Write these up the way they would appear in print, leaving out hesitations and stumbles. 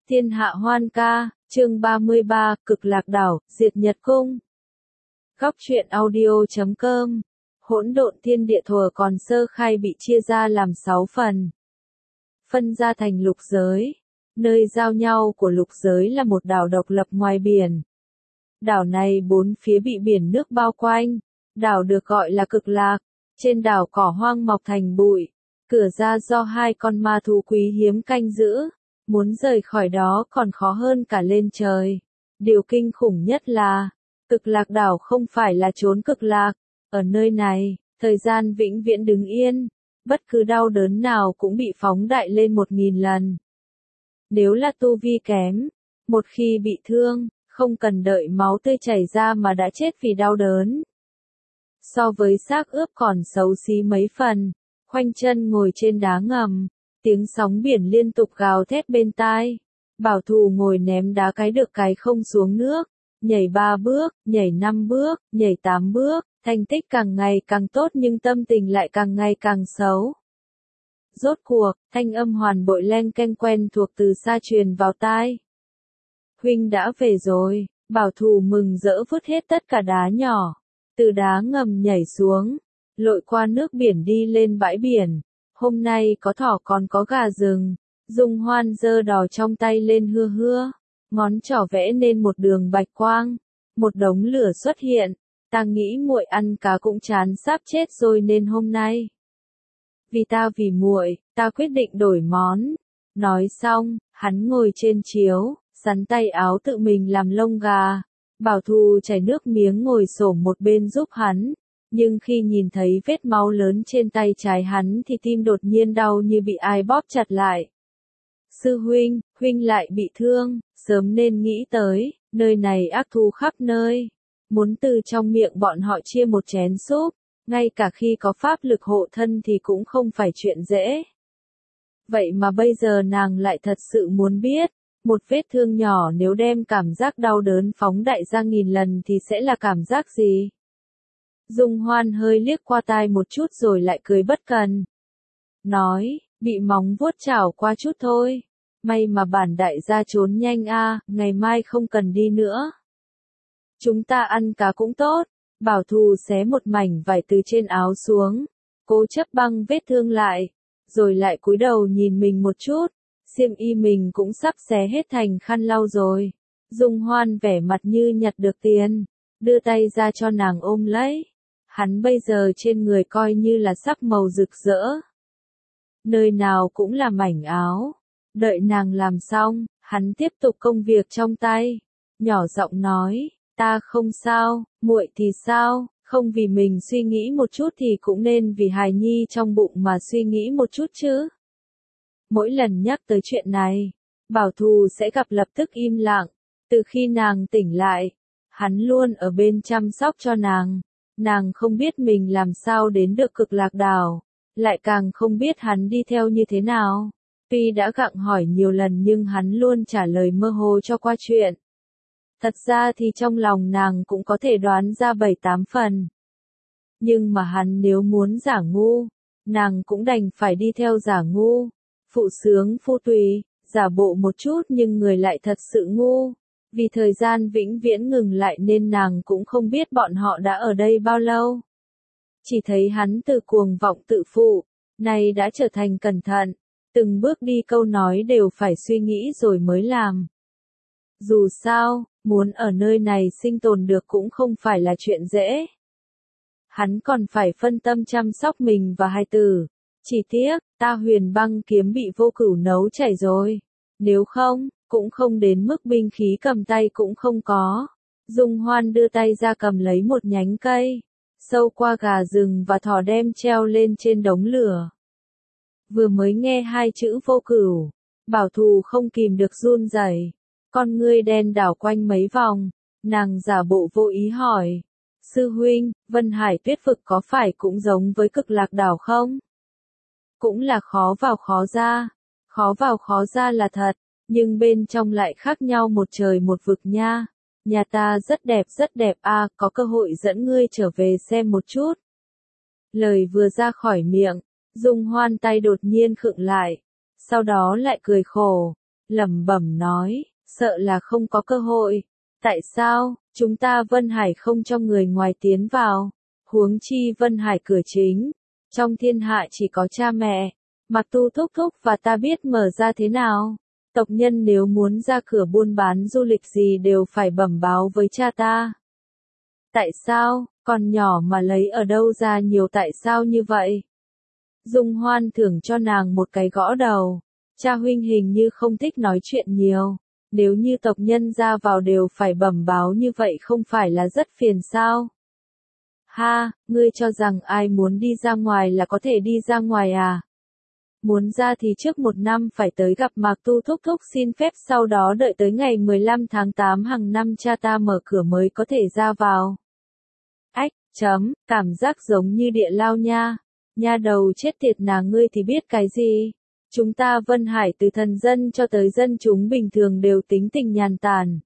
Thiên hạ hoan ca, chương 33, Cực lạc đảo, diệt Nhật cung. Góc truyện audio.com. Hỗn độn thiên địa thuở còn sơ khai bị chia ra làm 6 phần. Phân ra thành lục giới. Nơi giao nhau của lục giới là một đảo độc lập ngoài biển. Đảo này bốn phía bị biển nước bao quanh. Đảo được gọi là Cực lạc. Trên đảo cỏ hoang mọc thành bụi. Cửa ra do 2 con ma thú quý hiếm canh giữ. Muốn rời khỏi đó còn khó hơn cả lên trời. Điều kinh khủng nhất là, Cực lạc đảo không phải là chốn cực lạc. Ở nơi này, thời gian vĩnh viễn đứng yên. Bất cứ đau đớn nào cũng bị phóng đại lên 1000 lần. Nếu là tu vi kém, một khi bị thương, không cần đợi máu tươi chảy ra mà đã chết vì đau đớn. So với xác ướp còn xấu xí mấy phần, khoanh chân ngồi trên đá ngầm. Tiếng sóng biển liên tục gào thét bên tai. Bảo thù ngồi ném đá cái được cái không xuống nước. Nhảy 3 bước, nhảy 5 bước, nhảy 8 bước. Thành tích càng ngày càng tốt nhưng tâm tình lại càng ngày càng xấu. Rốt cuộc, thanh âm hoàn bội len keng quen thuộc từ xa truyền vào tai. Huynh đã về rồi. Bảo thù mừng rỡ vứt hết tất cả đá nhỏ. Từ đá ngầm nhảy xuống. Lội qua nước biển đi lên bãi biển. Hôm nay có thỏ còn có gà rừng. Dung Hoan giơ đò trong tay lên hưa hưa. Ngón trỏ vẽ nên một đường bạch quang. Một đống lửa xuất hiện. Ta nghĩ muội ăn cá cũng chán sắp chết rồi nên hôm nay. Vì muội, ta quyết định đổi món. Nói xong, hắn ngồi trên chiếu, sắn tay áo tự mình làm lông gà. Bảo thù chảy nước miếng ngồi xổm một bên giúp hắn. Nhưng khi nhìn thấy vết máu lớn trên tay trái hắn thì tim đột nhiên đau như bị ai bóp chặt lại. Sư huynh, huynh lại bị thương, sớm nên nghĩ tới, nơi này ác thú khắp nơi. Muốn từ trong miệng bọn họ chia một chén súp, ngay cả khi có pháp lực hộ thân thì cũng không phải chuyện dễ. Vậy mà bây giờ nàng lại thật sự muốn biết, một vết thương nhỏ nếu đem cảm giác đau đớn phóng đại ra 1000 lần thì sẽ là cảm giác gì? Dung Hoan hơi liếc qua tai một chút rồi lại cười bất cần. Nói, bị móng vuốt chảo qua chút thôi. May mà bản đại gia trốn nhanh a, ngày mai không cần đi nữa. Chúng ta ăn cá cũng tốt. Bảo thù xé một mảnh vải từ trên áo xuống. Cố chấp băng vết thương lại. Rồi lại cúi đầu nhìn mình một chút. Xiêm y mình cũng sắp xé hết thành khăn lau rồi. Dung Hoan vẻ mặt như nhặt được tiền. Đưa tay ra cho nàng ôm lấy. Hắn bây giờ trên người coi như là sắc màu rực rỡ. Nơi nào cũng là mảnh áo. Đợi nàng làm xong, hắn tiếp tục công việc trong tay. Nhỏ giọng nói, ta không sao, muội thì sao, không vì mình suy nghĩ một chút thì cũng nên vì hài nhi trong bụng mà suy nghĩ một chút chứ. Mỗi lần nhắc tới chuyện này, Bảo thù sẽ gặp lập tức im lặng. Từ khi nàng tỉnh lại, hắn luôn ở bên chăm sóc cho nàng. Nàng không biết mình làm sao đến được Cực lạc đảo, lại càng không biết hắn đi theo như thế nào. Tuy đã gặng hỏi nhiều lần nhưng hắn luôn trả lời mơ hồ cho qua chuyện. Thật ra thì trong lòng nàng cũng có thể đoán ra 7-8 phần. Nhưng mà hắn nếu muốn giả ngu, nàng cũng đành phải đi theo giả ngu. Phụ sướng phu tùy, giả bộ một chút nhưng người lại thật sự ngu. Vì thời gian vĩnh viễn ngừng lại nên nàng cũng không biết bọn họ đã ở đây bao lâu. Chỉ thấy hắn từ cuồng vọng tự phụ, nay đã trở thành cẩn thận, từng bước đi câu nói đều phải suy nghĩ rồi mới làm. Dù sao, muốn ở nơi này sinh tồn được cũng không phải là chuyện dễ. Hắn còn phải phân tâm chăm sóc mình và hai tử. Chỉ tiếc, ta huyền băng kiếm bị vô cửu nấu chảy rồi. Nếu không, cũng không đến mức binh khí cầm tay cũng không có. Dung Hoan đưa tay ra cầm lấy một nhánh cây, sâu qua gà rừng và thỏ đem treo lên trên đống lửa. Vừa mới nghe 2 chữ vô cửu, Bảo thù không kìm được run rẩy. Con ngươi đen đảo quanh mấy vòng, nàng giả bộ vô ý hỏi. Sư huynh, Vân Hải Tuyết vực có phải cũng giống với Cực lạc đảo không? Cũng là khó vào khó ra. Khó vào khó ra là thật. Nhưng bên trong lại khác nhau một trời một vực nha. Nhà ta rất đẹp a, có cơ hội dẫn ngươi trở về xem một chút. Lời vừa ra khỏi miệng, Dung Hoan tay đột nhiên khựng lại. Sau đó lại cười khổ. lẩm bẩm nói, sợ là không có cơ hội. Tại sao, chúng ta Vân Hải không cho người ngoài tiến vào? Huống chi Vân Hải cửa chính, trong thiên hạ chỉ có cha mẹ, Mặc Tu thúc thúc và ta biết mở ra thế nào. Tộc nhân nếu muốn ra cửa buôn bán du lịch gì đều phải bẩm báo với cha ta. Tại sao, con nhỏ mà lấy ở đâu ra nhiều tại sao như vậy? Dung Hoan thưởng cho nàng một cái gõ đầu. Cha huynh hình như không thích nói chuyện nhiều. Nếu như tộc nhân ra vào đều phải bẩm báo như vậy không phải là rất phiền sao? Ha, ngươi cho rằng ai muốn đi ra ngoài là có thể đi ra ngoài à? Muốn ra thì trước 1 năm phải tới gặp Mạc Tu thúc thúc xin phép, sau đó đợi tới ngày 15 tháng 8 hàng năm cha ta mở cửa mới có thể ra vào. Ách, cảm giác giống như địa lao nha. Nha đầu chết tiệt nàng, ngươi thì biết cái gì? Chúng ta Vân Hải từ thần dân cho tới dân chúng bình thường đều tính tình nhàn tản.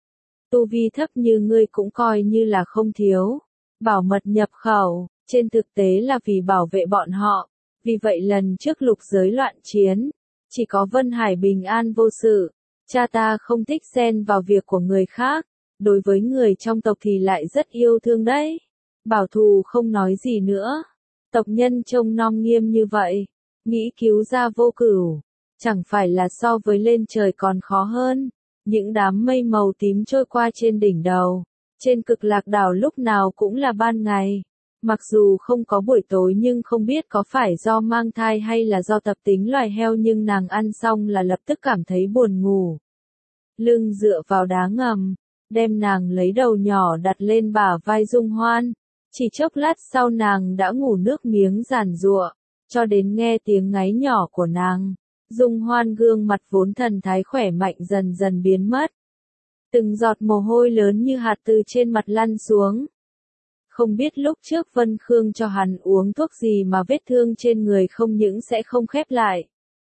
Tu vi thấp như ngươi cũng coi như là không thiếu. Bảo mật nhập khẩu, trên thực tế là vì bảo vệ bọn họ. Vì vậy lần trước lục giới loạn chiến, chỉ có Vân Hải bình an vô sự. Cha ta không thích xen vào việc của người khác. Đối với người trong tộc thì lại rất yêu thương đấy. Bảo thù không nói gì nữa. Tộc nhân trông nom nghiêm như vậy, nghĩ cứu ra vô cửu, chẳng phải là so với lên trời còn khó hơn. Những đám mây màu tím trôi qua trên đỉnh đầu, trên Cực Lạc đảo lúc nào cũng là ban ngày. Mặc dù không có buổi tối nhưng không biết có phải do mang thai hay là do tập tính loài heo nhưng nàng ăn xong là lập tức cảm thấy buồn ngủ. Lưng dựa vào đá ngầm, đem nàng lấy đầu nhỏ đặt lên bả vai Dung Hoan. Chỉ chốc lát sau nàng đã ngủ nước miếng giàn giụa, cho đến nghe tiếng ngáy nhỏ của nàng. Dung Hoan gương mặt vốn thần thái khỏe mạnh dần dần biến mất. Từng giọt mồ hôi lớn như hạt từ trên mặt lăn xuống. Không biết lúc trước Vân Khương cho hắn uống thuốc gì mà vết thương trên người không những sẽ không khép lại.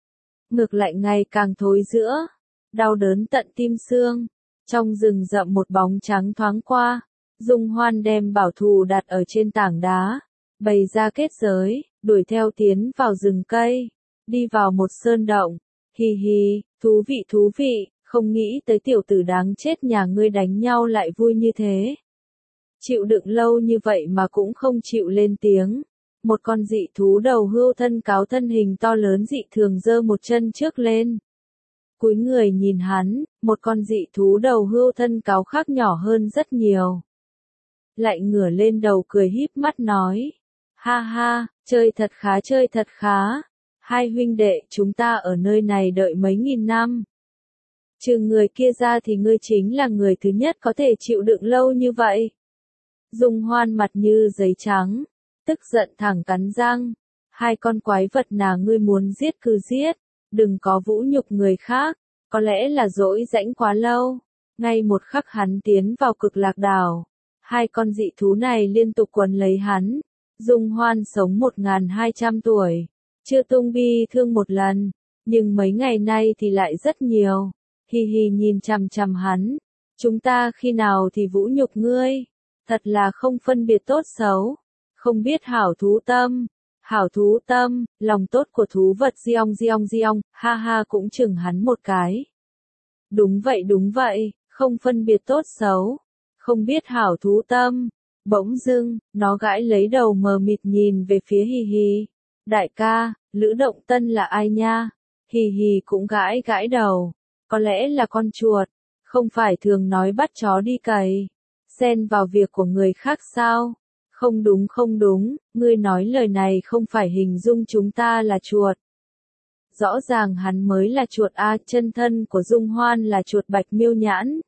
Ngược lại ngày càng thối rữa, đau đớn tận tim xương. Trong rừng rậm một bóng trắng thoáng qua. Dung Hoan đem bảo thù đặt ở trên tảng đá, bày ra kết giới, đuổi theo tiến vào rừng cây, đi vào một sơn động. Hì hì, thú vị, không nghĩ tới tiểu tử đáng chết nhà ngươi đánh nhau lại vui như thế. Chịu đựng lâu như vậy mà cũng không chịu lên tiếng. Một con dị thú đầu hươu thân cáo thân hình to lớn dị thường giơ một chân trước lên. Cúi người nhìn hắn, một con dị thú đầu hươu thân cáo khác nhỏ hơn rất nhiều. Lại ngửa lên đầu cười híp mắt nói. Ha ha, chơi thật khá. Hai huynh đệ chúng ta ở nơi này đợi mấy nghìn năm. Trừ người kia ra thì ngươi chính là người thứ nhất có thể chịu đựng lâu như vậy. Dung Hoan mặt như giấy trắng, tức giận thẳng cắn răng. Hai con quái vật nào ngươi muốn giết cứ giết, đừng có vũ nhục người khác, có lẽ là dỗi rãnh quá lâu. Ngay một khắc hắn tiến vào Cực Lạc đảo. Hai con dị thú này liên tục quấn lấy hắn. Dung Hoan sống 1200 tuổi, chưa tung bi thương một lần, nhưng mấy ngày nay thì lại rất nhiều. Hì hì nhìn chằm chằm hắn. Chúng ta khi nào thì vũ nhục ngươi? Thật là không phân biệt tốt xấu, không biết hảo thú tâm, lòng tốt của thú vật giong, ha ha cũng chừng hắn một cái. Đúng vậy, không phân biệt tốt xấu. Không biết hảo thú tâm. Bỗng dưng, nó gãi lấy đầu mờ mịt nhìn về phía Hì Hì. Đại ca, Lữ Động Tân là ai nha? Hì Hì cũng gãi đầu. Có lẽ là con chuột. Không phải thường nói bắt chó đi cày. Xen vào việc của người khác sao? Không đúng, ngươi nói lời này không phải hình dung chúng ta là chuột. Rõ ràng hắn mới là chuột a, chân thân của Dung Hoan là chuột bạch miêu nhãn.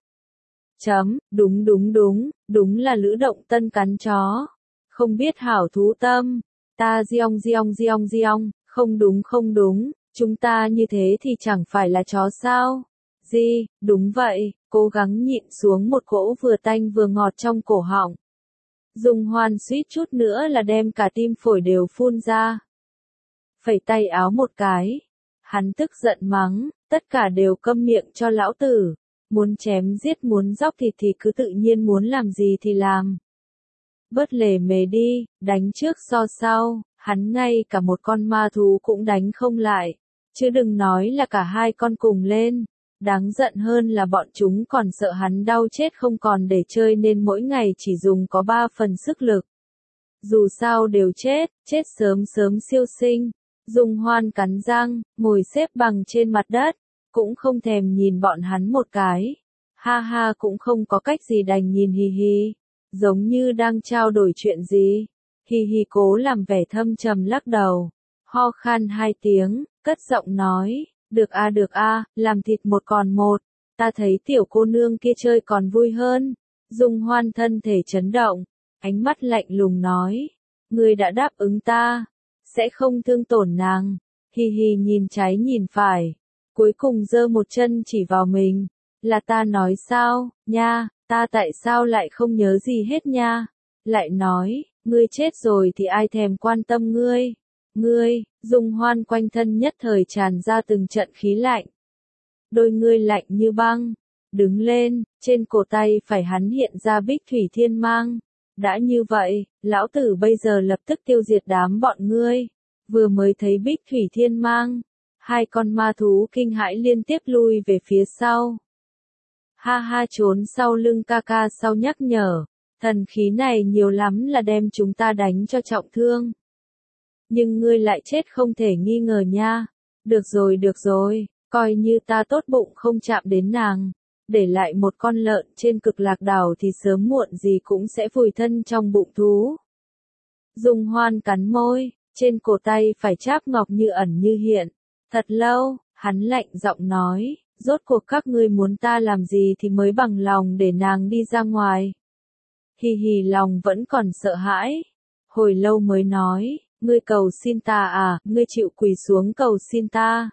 Đúng là Lữ Động Tân cắn chó. Không biết hảo thú tâm. Ta giong, không đúng, chúng ta như thế thì chẳng phải là chó sao? Đúng vậy, cố gắng nhịn xuống một cỗ vừa tanh vừa ngọt trong cổ họng. Dung Hoan suýt chút nữa là đem cả tim phổi đều phun ra. Phẩy tay áo một cái. Hắn tức giận mắng, tất cả đều câm miệng cho lão tử. Muốn chém giết muốn dóc thịt thì cứ tự nhiên muốn làm gì thì làm. Bớt lề mề đi, đánh trước so sau, hắn ngay cả một con ma thú cũng đánh không lại. Chứ đừng nói là cả hai con cùng lên. Đáng giận hơn là bọn chúng còn sợ hắn đau chết không còn để chơi nên mỗi ngày chỉ dùng có 3 phần sức lực. Dù sao đều chết sớm sớm siêu sinh. Dung Hoan cắn răng, ngồi xếp bằng trên mặt đất, cũng không thèm nhìn bọn hắn một cái. Ha ha cũng không có cách gì đành nhìn hì hì, giống như đang trao đổi chuyện gì. Hì hì cố làm vẻ thâm trầm lắc đầu, ho khan 2 tiếng, cất giọng nói, được a, làm thịt một còn một, ta thấy tiểu cô nương kia chơi còn vui hơn. Dung Hoan thân thể chấn động, ánh mắt lạnh lùng nói, ngươi đã đáp ứng ta, sẽ không thương tổn nàng. Hì hì nhìn trái nhìn phải, cuối cùng giơ một chân chỉ vào mình, là ta nói sao, nha, ta tại sao lại không nhớ gì hết nha. Lại nói, ngươi chết rồi thì ai thèm quan tâm ngươi. Ngươi, Dung Hoan quanh thân nhất thời tràn ra từng trận khí lạnh. Đôi ngươi lạnh như băng, đứng lên, trên cổ tay phải hắn hiện ra Bích Thủy Thiên Mang. Đã như vậy, lão tử bây giờ lập tức tiêu diệt đám bọn ngươi. Vừa mới thấy Bích Thủy Thiên Mang, 2 con ma thú kinh hãi liên tiếp lui về phía sau. Ha ha trốn sau lưng ca ca sau nhắc nhở, thần khí này nhiều lắm là đem chúng ta đánh cho trọng thương. Nhưng ngươi lại chết không thể nghi ngờ nha. Được rồi, coi như ta tốt bụng không chạm đến nàng. Để lại một con lợn trên Cực Lạc Đảo thì sớm muộn gì cũng sẽ vùi thân trong bụng thú. Dung Hoan cắn môi, trên cổ tay phải cháp ngọc như ẩn như hiện. Thật lâu, hắn lạnh giọng nói, rốt cuộc các ngươi muốn ta làm gì thì mới bằng lòng để nàng đi ra ngoài. Hì hì lòng vẫn còn sợ hãi. Hồi lâu mới nói, ngươi cầu xin ta à, ngươi chịu quỳ xuống cầu xin ta.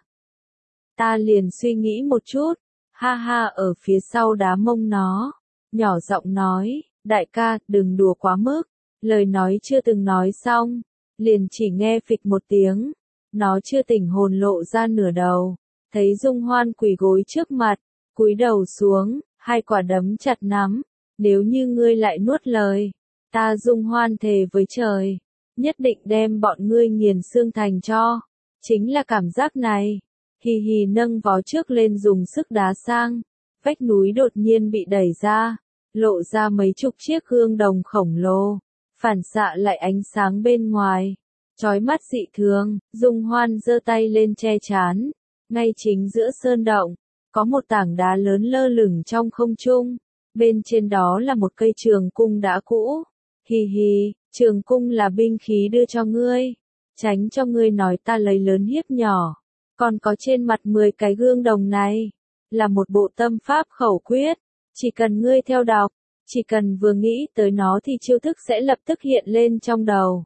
Ta liền suy nghĩ một chút, ha ha ở phía sau đá mông nó, nhỏ giọng nói, đại ca, đừng đùa quá mức. Lời nói chưa từng nói xong, liền chỉ nghe phịch một tiếng, nó chưa tỉnh hồn lộ ra nửa đầu, thấy Dung Hoan quỳ gối trước mặt, cúi đầu xuống, 2 quả đấm chặt nắm, nếu như ngươi lại nuốt lời, ta Dung Hoan thề với trời, nhất định đem bọn ngươi nghiền xương thành cho. Chính là cảm giác này. Hì hì nâng vó trước lên dùng sức đá sang, vách núi đột nhiên bị đẩy ra, lộ ra mấy chục chiếc gương đồng khổng lồ, phản xạ lại ánh sáng bên ngoài, chói mắt dị thường. Dung Hoan giơ tay lên che chán, ngay chính giữa sơn động, có một tảng đá lớn lơ lửng trong không trung, bên trên đó là một cây trường cung đã cũ. Hì hì, trường cung là binh khí đưa cho ngươi, tránh cho ngươi nói ta lấy lớn hiếp nhỏ. Còn có trên mặt 10 cái gương đồng này, là một bộ tâm pháp khẩu quyết, chỉ cần ngươi theo đọc, chỉ cần vừa nghĩ tới nó thì chiêu thức sẽ lập tức hiện lên trong đầu.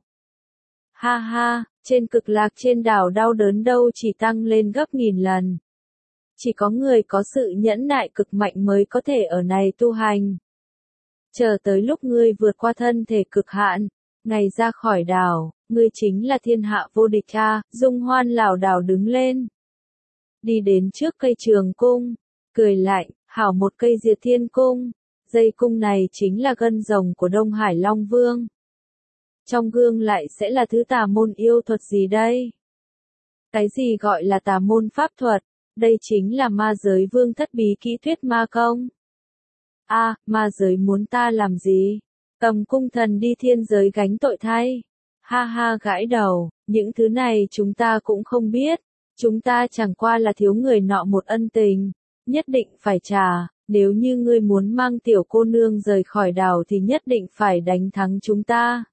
Ha ha, trên Cực Lạc trên đảo đau đớn đâu chỉ tăng lên gấp 1000 lần. Chỉ có người có sự nhẫn nại cực mạnh mới có thể ở này tu hành. Chờ tới lúc ngươi vượt qua thân thể cực hạn, ngày ra khỏi đảo, ngươi chính là thiên hạ vô địch a. Dung Hoan lảo đảo đứng lên, đi đến trước cây trường cung, cười lạnh, hảo một cây Diệt Thiên Cung, dây cung này chính là gân rồng của Đông Hải Long Vương. Trong gương lại sẽ là thứ tà môn yêu thuật gì đây? Cái gì gọi là tà môn pháp thuật? Đây chính là ma giới vương thất bí kỹ thuyết ma công. A, ma giới muốn ta làm gì? Cầm cung thần đi thiên giới gánh tội thay. Ha ha gãi đầu, những thứ này chúng ta cũng không biết. Chúng ta chẳng qua là thiếu người nọ một ân tình, nhất định phải trả. Nếu như ngươi muốn mang tiểu cô nương rời khỏi đảo thì nhất định phải đánh thắng chúng ta.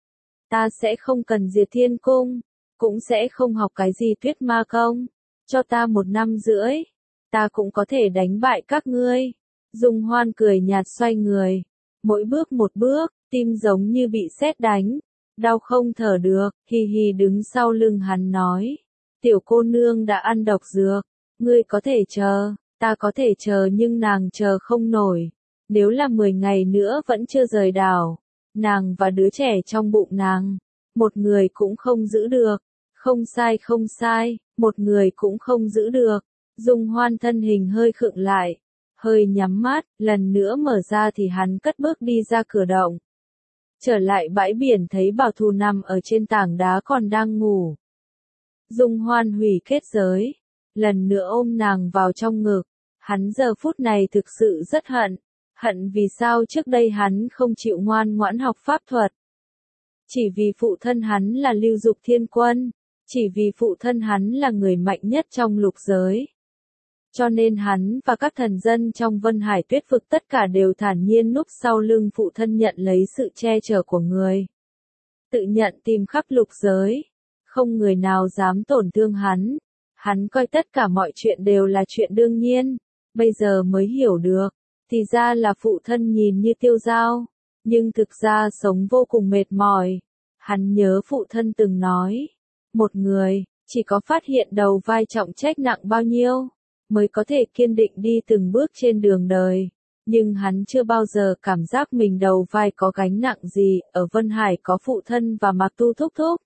Ta sẽ không cần Diệt Thiên Cung, cũng sẽ không học cái gì thuyết ma công. Cho ta 1 năm rưỡi, ta cũng có thể đánh bại các ngươi. Dung Hoan cười nhạt xoay người, mỗi bước một bước, tim giống như bị sét đánh, đau không thở được. Hì hì đứng sau lưng hắn nói, tiểu cô nương đã ăn độc dược, ngươi có thể chờ, ta có thể chờ nhưng nàng chờ không nổi. Nếu là 10 ngày nữa vẫn chưa rời đảo, nàng và đứa trẻ trong bụng nàng, một người cũng không giữ được. Không sai, một người cũng không giữ được. Dung Hoan thân hình hơi khựng lại, hơi nhắm mắt, lần nữa mở ra thì hắn cất bước đi ra cửa động. Trở lại bãi biển thấy Bảo Thù nằm ở trên tảng đá còn đang ngủ. Dung Hoan hủy kết giới, lần nữa ôm nàng vào trong ngực, Hắn giờ phút này thực sự rất hận. Hận vì sao trước đây hắn không chịu ngoan ngoãn học pháp thuật. Chỉ vì phụ thân hắn là Lưu Dục Thiên Quân. Chỉ vì phụ thân hắn là người mạnh nhất trong lục giới. Cho nên hắn và các thần dân trong Vân Hải Tuyết Vực tất cả đều thản nhiên núp sau lưng phụ thân nhận lấy sự che chở của người. Tự nhận tìm khắp lục giới. Không người nào dám tổn thương hắn. Hắn coi tất cả mọi chuyện đều là chuyện đương nhiên. Bây giờ mới hiểu được. Thì ra là phụ thân nhìn như tiêu dao. Nhưng thực ra sống vô cùng mệt mỏi. Hắn nhớ phụ thân từng nói. Một người, chỉ có phát hiện đầu vai trọng trách nặng bao nhiêu, mới có thể kiên định đi từng bước trên đường đời. Nhưng hắn chưa bao giờ cảm giác mình đầu vai có gánh nặng gì, ở Vân Hải có phụ thân và Mạc Tu thúc thúc.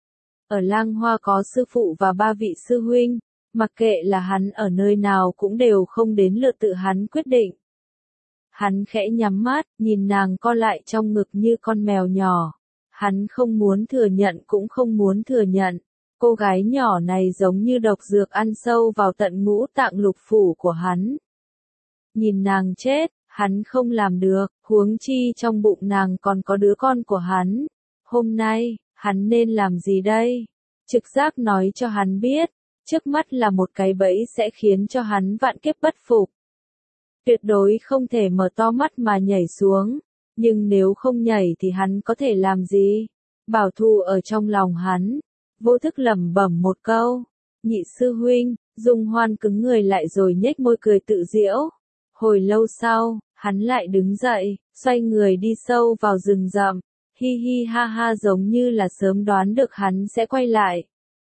Ở Lang Hoa có sư phụ và 3 vị sư huynh, mặc kệ là hắn ở nơi nào cũng đều không đến lượt tự hắn quyết định. Hắn khẽ nhắm mắt, nhìn nàng co lại trong ngực như con mèo nhỏ. Hắn không muốn thừa nhận cũng không muốn thừa nhận. Cô gái nhỏ này giống như độc dược ăn sâu vào tận ngũ tạng lục phủ của hắn. Nhìn nàng chết, hắn không làm được, huống chi trong bụng nàng còn có đứa con của hắn. Hôm nay, hắn nên làm gì đây? Trực giác nói cho hắn biết, trước mắt là một cái bẫy sẽ khiến cho hắn vạn kiếp bất phục. Tuyệt đối không thể mở to mắt mà nhảy xuống. Nhưng nếu không nhảy thì hắn có thể làm gì? Bảo thù ở trong lòng hắn. Vô thức lẩm bẩm một câu. Nhị sư huynh, Dung Hoan cứng người lại rồi nhếch môi cười tự giễu. Hồi lâu sau, hắn lại đứng dậy, xoay người đi sâu vào rừng rậm. Hi hi ha ha giống như là sớm đoán được hắn sẽ quay lại.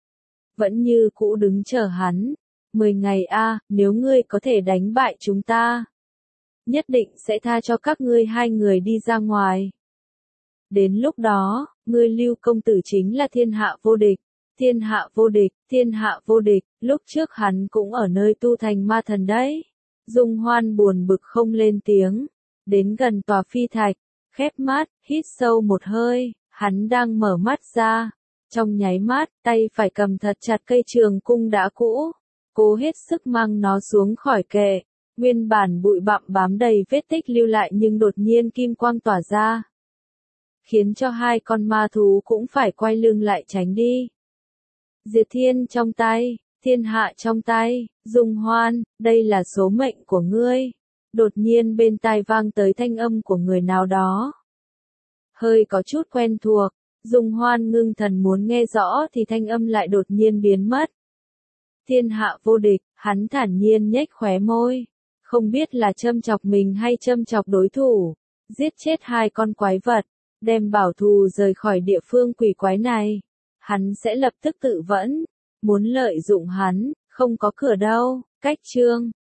Vẫn như cũ đứng chờ hắn. 10 ngày a, nếu ngươi có thể đánh bại chúng ta, nhất định sẽ tha cho các ngươi 2 người đi ra ngoài. Đến lúc đó, ngươi Lưu công tử chính là thiên hạ vô địch, thiên hạ vô địch, thiên hạ vô địch. Lúc trước hắn cũng ở nơi tu thành ma thần đấy. Dung Hoan buồn bực không lên tiếng, đến gần tòa phi thạch, khép mắt, hít sâu một hơi, hắn đang mở mắt ra. Trong nháy mắt, tay phải cầm thật chặt cây trường cung đã cũ, cố hết sức mang nó xuống khỏi kệ. Nguyên bản bụi bặm bám đầy vết tích lưu lại nhưng đột nhiên kim quang tỏa ra, khiến cho 2 con ma thú cũng phải quay lưng lại tránh đi. Diệt thiên trong tay, thiên hạ trong tay, Dung Hoan, đây là số mệnh của ngươi. Đột nhiên bên tai vang tới thanh âm của người nào đó. Hơi có chút quen thuộc, Dung Hoan ngưng thần muốn nghe rõ thì thanh âm lại đột nhiên biến mất. Thiên hạ vô địch, hắn thản nhiên nhếch khóe môi. Không biết là châm chọc mình hay châm chọc đối thủ. Giết chết 2 con quái vật, đem bảo thù rời khỏi địa phương quỷ quái này. Hắn sẽ lập tức tự vẫn. Muốn lợi dụng hắn, không có cửa đâu. Cách chương